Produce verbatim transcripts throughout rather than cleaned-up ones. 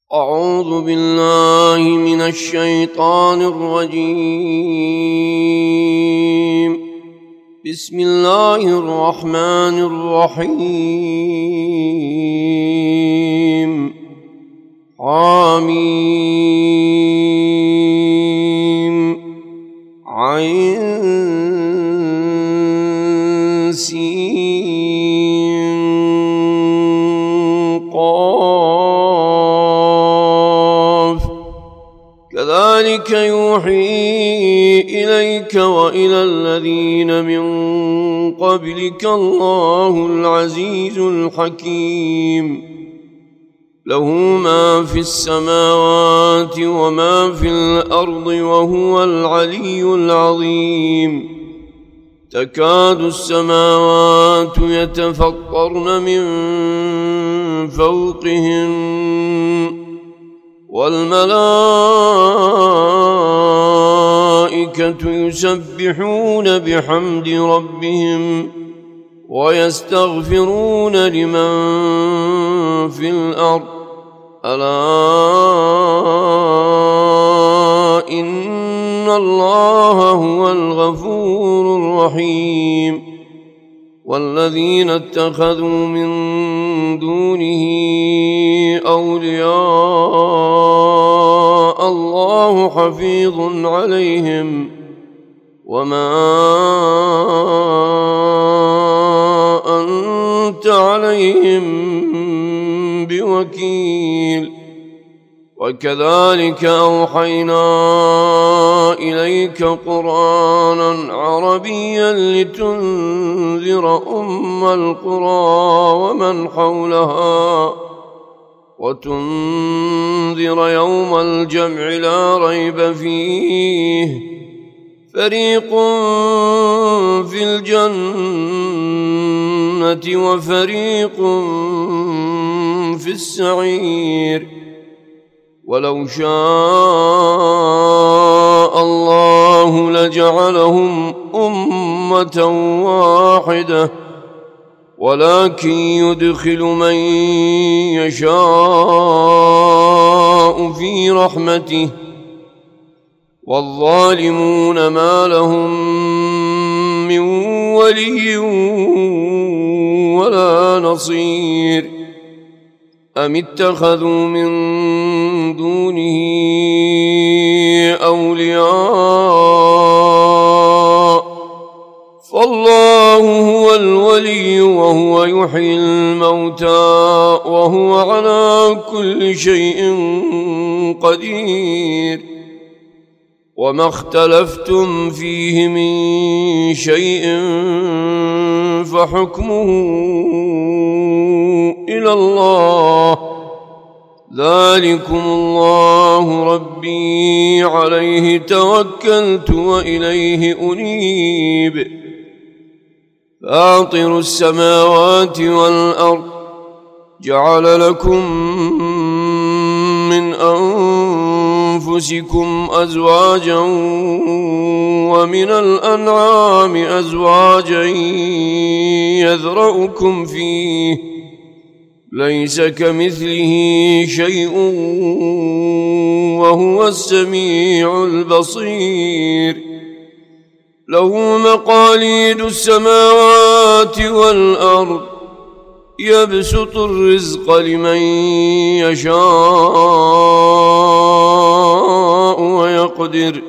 أعوذ بالله من الشيطان الرجيم. بسم الله الرحمن الرحيم. حميم عين سين قاف كذلك يوحي إليك وإلى الذين من قبلك الله العزيز الحكيم. له ما في السماوات وما في الأرض وهو العلي العظيم. تكاد السماوات يتفطرن من فوقهن والملائكة يسبحون بحمد ربهم ويستغفرون لمن في الأرض ألا إن الله هو الغفور الرحيم. والذين اتخذوا من دونه أولياء الله حفيظ عليهم وما أنت عليهم بوكيل. وكذلك أوحينا إليك قرآنا عربيا لتنذر أم القرى ومن حولها وتنذر يوم الجمع لا ريب فيه فريق في الجنة وفريق في السعير. ولو شاء الله لجعلهم أمة واحدة ولكن يدخل من يشاء في رحمته والظالمون ما لهم من ولي ولا نصير. أم اتخذوا من دونه أولياء فالله هو الولي وهو يحيي الموتى وهو على كل شيء قدير. وما اختلفتم فيه من شيء فحكمه إلى الله ذلكم الله ربي عليه توكلت وإليه أنيب. فاطر السماوات والأرض جعل لكم من أنفسكم أزواجا ومن الأنعام أزواجا يذرؤكم فيه ليس كمثله شيء وهو السميع البصير. له مقاليد السماوات والأرض يبسط الرزق لمن يشاء ويقدر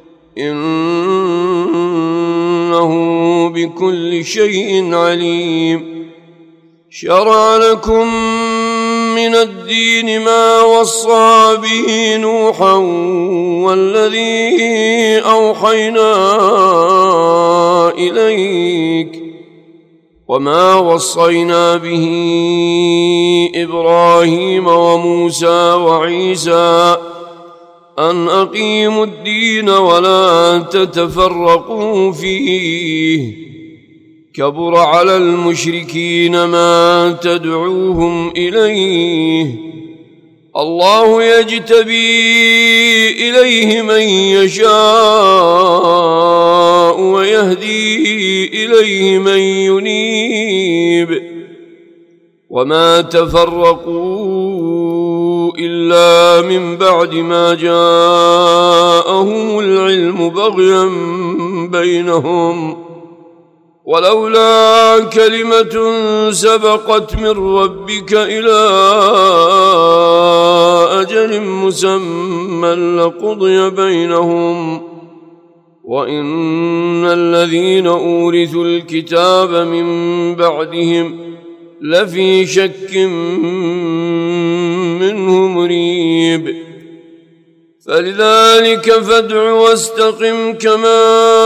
إنه بكل شيء عليم. شرع لكم من الدين ما وصى به نوحا والذي أوحينا إليك وما وصينا به إبراهيم وموسى وعيسى أن أقيموا الدين ولا تتفرقوا فيه كبر على المشركين ما تدعوهم إليه. الله يجتبي إليه من يشاء ويهدي إليه من ينيب. وما تفرقوا إلا من بعد ما جاءهم العلم بغيا بينهم ولولا كلمة سبقت من ربك إلى أجل مسمى لقضي بينهم وإن الذين أورثوا الكتاب من بعدهم لفي شك منه مريب فلذلك فادع واستقم كما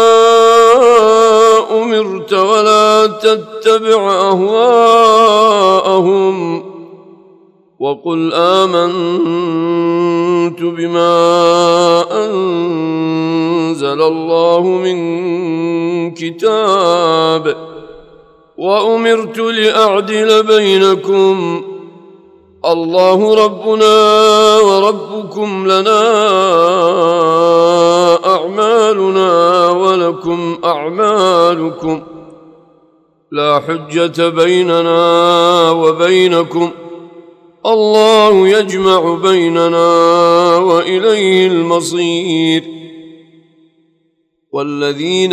أمرت ولا تتبع أهواءهم وقل آمنت بما أنزل الله من كتاب وأمرت لأعدل بينكم الله ربنا وربكم لنا أعمالنا ولكم أعمالكم لا حجة بيننا وبينكم الله يجمع بيننا وإليه المصير والذين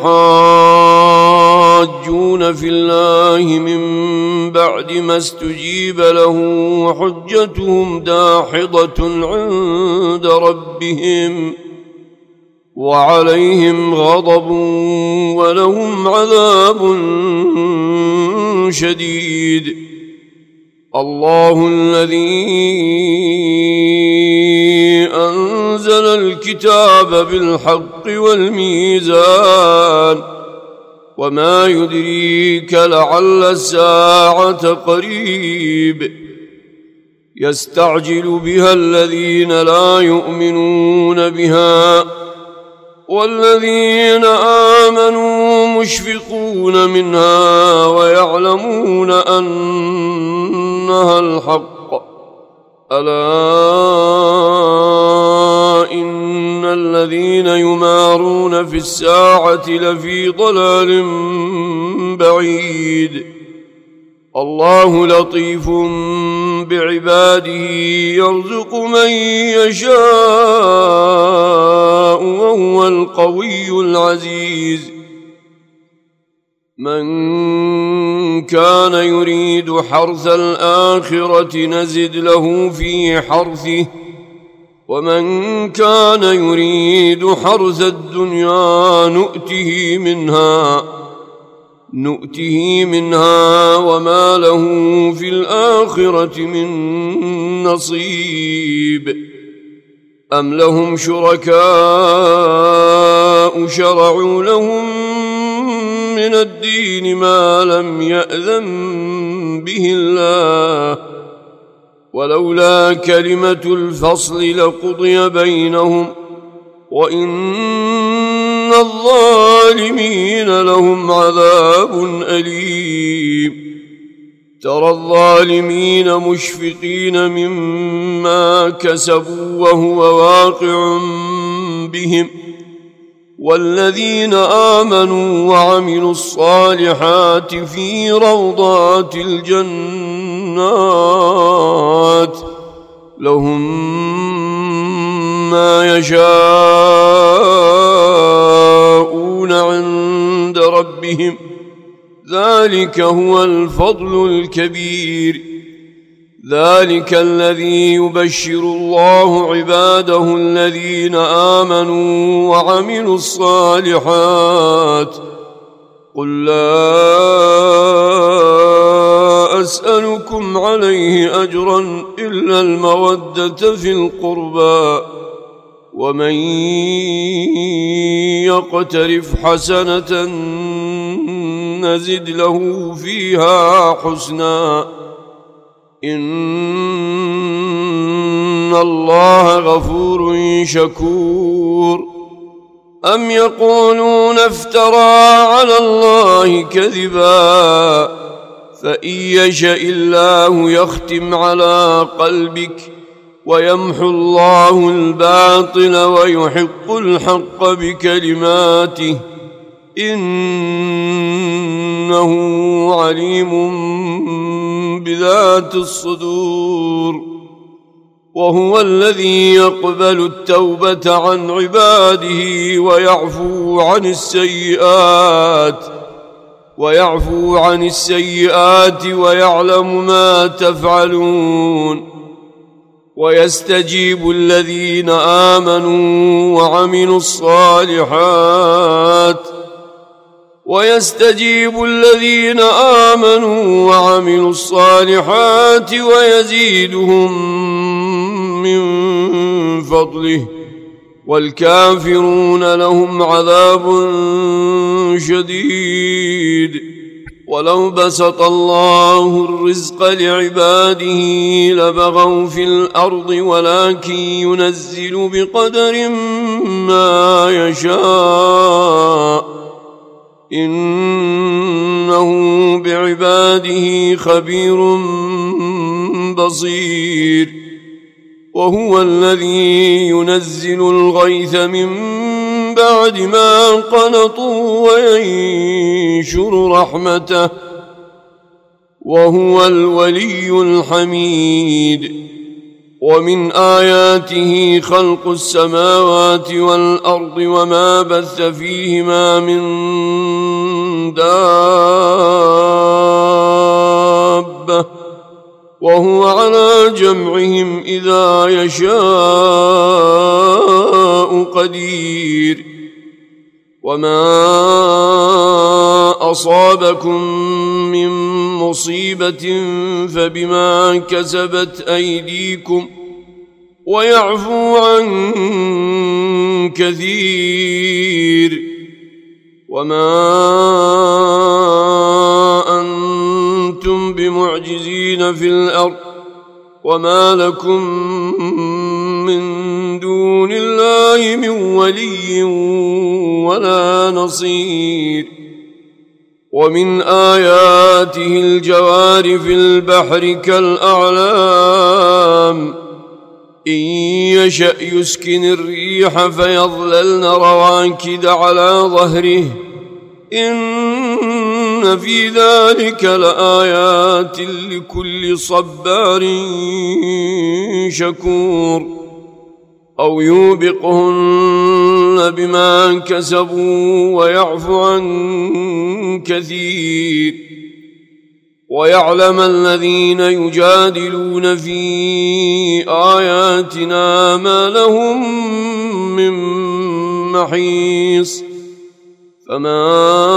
يحاجون في الله من بعد ما استجيب له حجتهم داحضة عند ربهم وعليهم غضب ولهم عذاب شديد الله الذي أنزل الكتاب بالحق والميزان وما يدريك لعل الساعة قريب يستعجل بها الذين لا يؤمنون بها والذين آمنوا مشفقون منها ويعلمون أنها الحق ألا إن الذين يمارون في الساعة لفي ضلال بعيد الله لطيف بعباده يرزق من يشاء وهو القوي العزيز من كان يريد حرث الآخرة نزد له في حرثه ومن كان يريد حرث الدنيا نؤته منها نؤته منها وما له في الآخرة من نصيب أم لهم شركاء شرعوا لهم من الدين ما لم يأذن به الله ولولا كلمة الفصل لقضي بينهم وإن الظالمين لهم عذاب أليم ترى الظالمين مشفقين مما كسبوا وهو واقع بهم والذين آمنوا وعملوا الصالحات في روضات الجنات لهم ما يشاءون عند ربهم ذلك هو الفضل الكبير ذلك الذي يبشر الله عباده الذين آمنوا وعملوا الصالحات قل لا أسألكم عليه أجرا إلا المودة في القربى ومن يقترف حسنة نزد له فيها حسنا إن الله غفور شكور أم يقولون افترى على الله كذبا فإن يشاء الله يختم على قلبك ويمحو الله الباطل ويحق الحق بكلماته إنه عليم بذات الصدور وهو الذي يقبل التوبة عن عباده ويعفو عن السيئات ويعفو عن السيئات ويعلم ما تفعلون ويستجيب الذين آمنوا وعملوا الصالحات ويستجيب الذين آمنوا وعملوا الصالحات ويزيدهم من فضله والكافرون لهم عذاب شديد. ولو بسط الله الرزق لعباده لبغوا في الأرض ولكن ينزل بقدر ما يشاء إنه بعباده خبير بصير. وهو الذي ينزل الغيث من بعد ما قنطوا وينشر رحمته وهو الولي الحميد. ومن آياته خلق السماوات والأرض وما بث فيهما من دابة وهو على جمعهم إذا يشاء قدير. وما أصابكم من مصيبة فبما كسبت أيديكم ويعفو عن كثير. وما أنتم بمعجزين في الأرض وما لكم من دون الله من ولي ولا نصير. ومن آياته الجوار في البحر كالأعلام إن يشأ يسكن الريح فيظللن رواكد على ظهره إن في ذلك لآيات لكل صبار شكور. أو يوبقهن بما كسبوا ويعفو عن كثير. ويعلم الذين يجادلون في آياتنا ما لهم من محيص. فما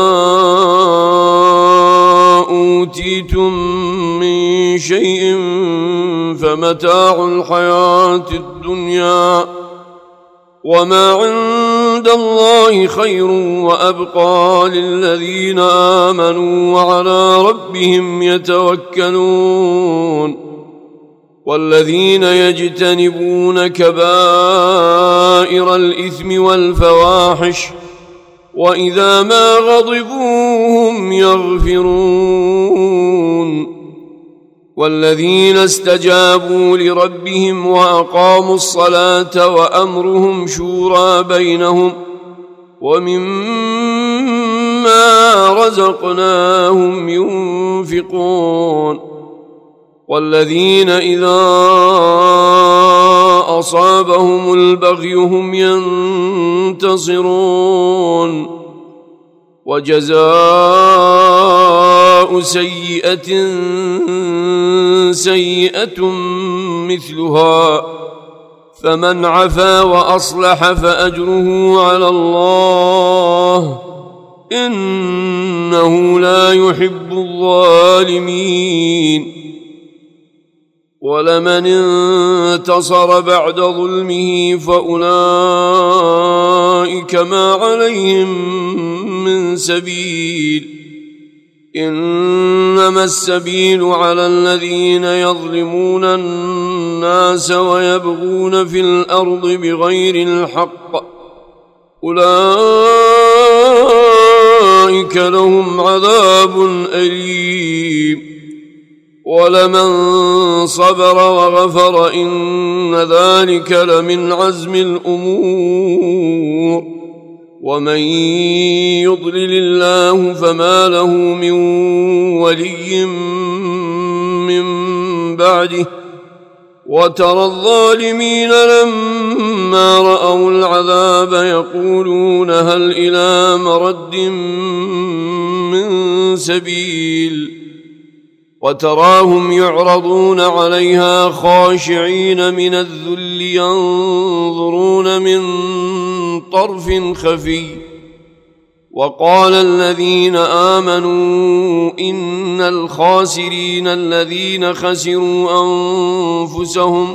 أوتيتم من شيء فمتاع الحياة الدنيا وما عند الله خير وأبقى للذين آمنوا وعلى ربهم يتوكلون. والذين يجتنبون كبائر الإثم والفواحش وإذا ما غضبوا هم يغفرون. والذين استجابوا لربهم وأقاموا الصلاة وأمرهم شورى بينهم ومما رزقناهم ينفقون. والذين إذا أصابهم البغي هم ينتصرون. وجزاء سيئة سيئة مثلها فمن عفا وأصلح فأجره على الله إنه لا يحب الظالمين. ولمن انتصر بعد ظلمه فأولئك ما عليهم من سبيل إنما السبيل على الذين يظلمون الناس ويبغون في الأرض بغير الحق أولئك لهم عذاب أليم. ولمن صبر وغفر إن ذلك لمن عزم الأمور. ومن يضلل الله فما له من ولي من بعده وترى الظالمين لما رأوا العذاب يقولون هل إلى مرد من سبيل وتراهم يعرضون عليها خاشعين من الذل ينظرون من طرف خفي وقال الذين آمنوا إن الخاسرين الذين خسروا أنفسهم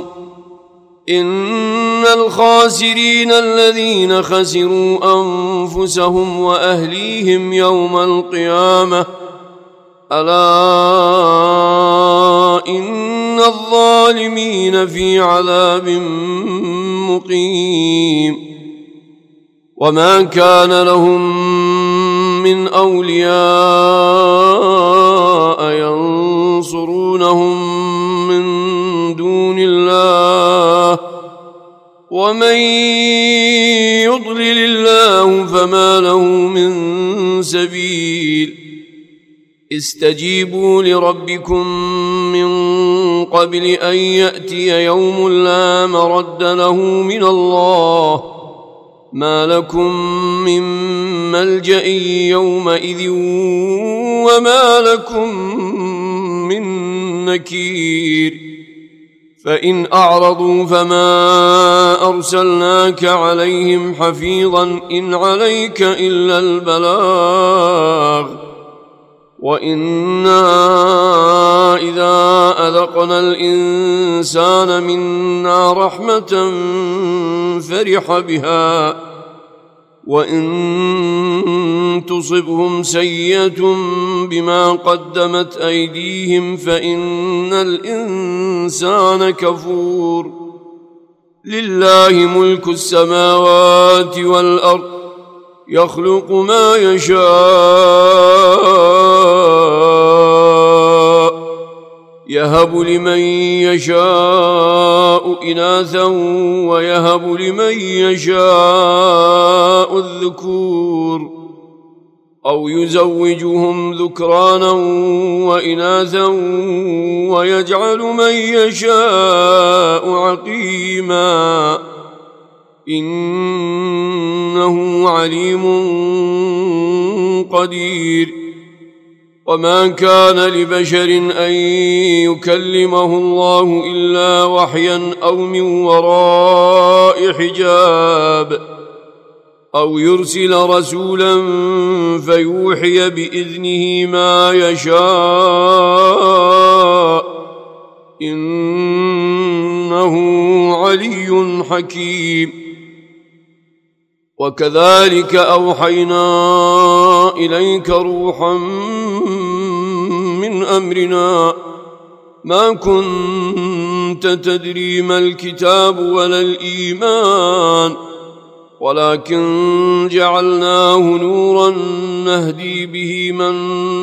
إن الخاسرين الذين خسروا أنفسهم وأهليهم يوم القيامة ألا إن الظالمين في عذاب مقيم وما كان لهم من أولياء ينصرونهم من دون الله ومن يضلل الله فما له من سبيل استجيبوا لربكم من قبل أن يأتي يوم لا مرد له من الله ما لكم من ملجأ يومئذ وما لكم من نكير فإن أعرضوا فما أرسلناك عليهم حفيظا إن عليك إلا البلاغ وإنا إذا أذقنا الإنسان منا رحمة فرح بها وإن تصبهم سيئة بما قدمت أيديهم فإن الإنسان كفور لله ملك السماوات والأرض يخلق ما يشاء يهب لمن يشاء إناثا ويهب لمن يشاء الذكور أو يزوجهم ذكرانا وإناثا ويجعل من يشاء عقيما إنه عليم قدير وما كان لبشر أن يكلمه الله إلا وحيا أو من وراء حجاب أو يرسل رسولا فيوحي بإذنه ما يشاء إنه علي حكيم وكذلك أوحينا إليك روحا من أمرنا ما كنت تدري ما الكتاب ولا الإيمان ولكن جعلناه نورا نهدي به من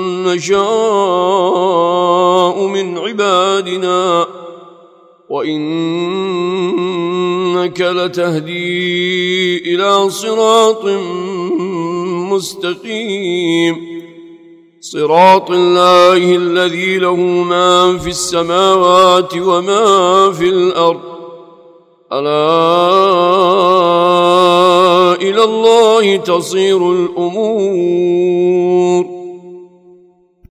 نشاء من عبادنا وإنك لتهدي إلى صراط مستقيم صراط الله الذي له ما في السماوات وما في الأرض ألا إلى الله تصير الأمور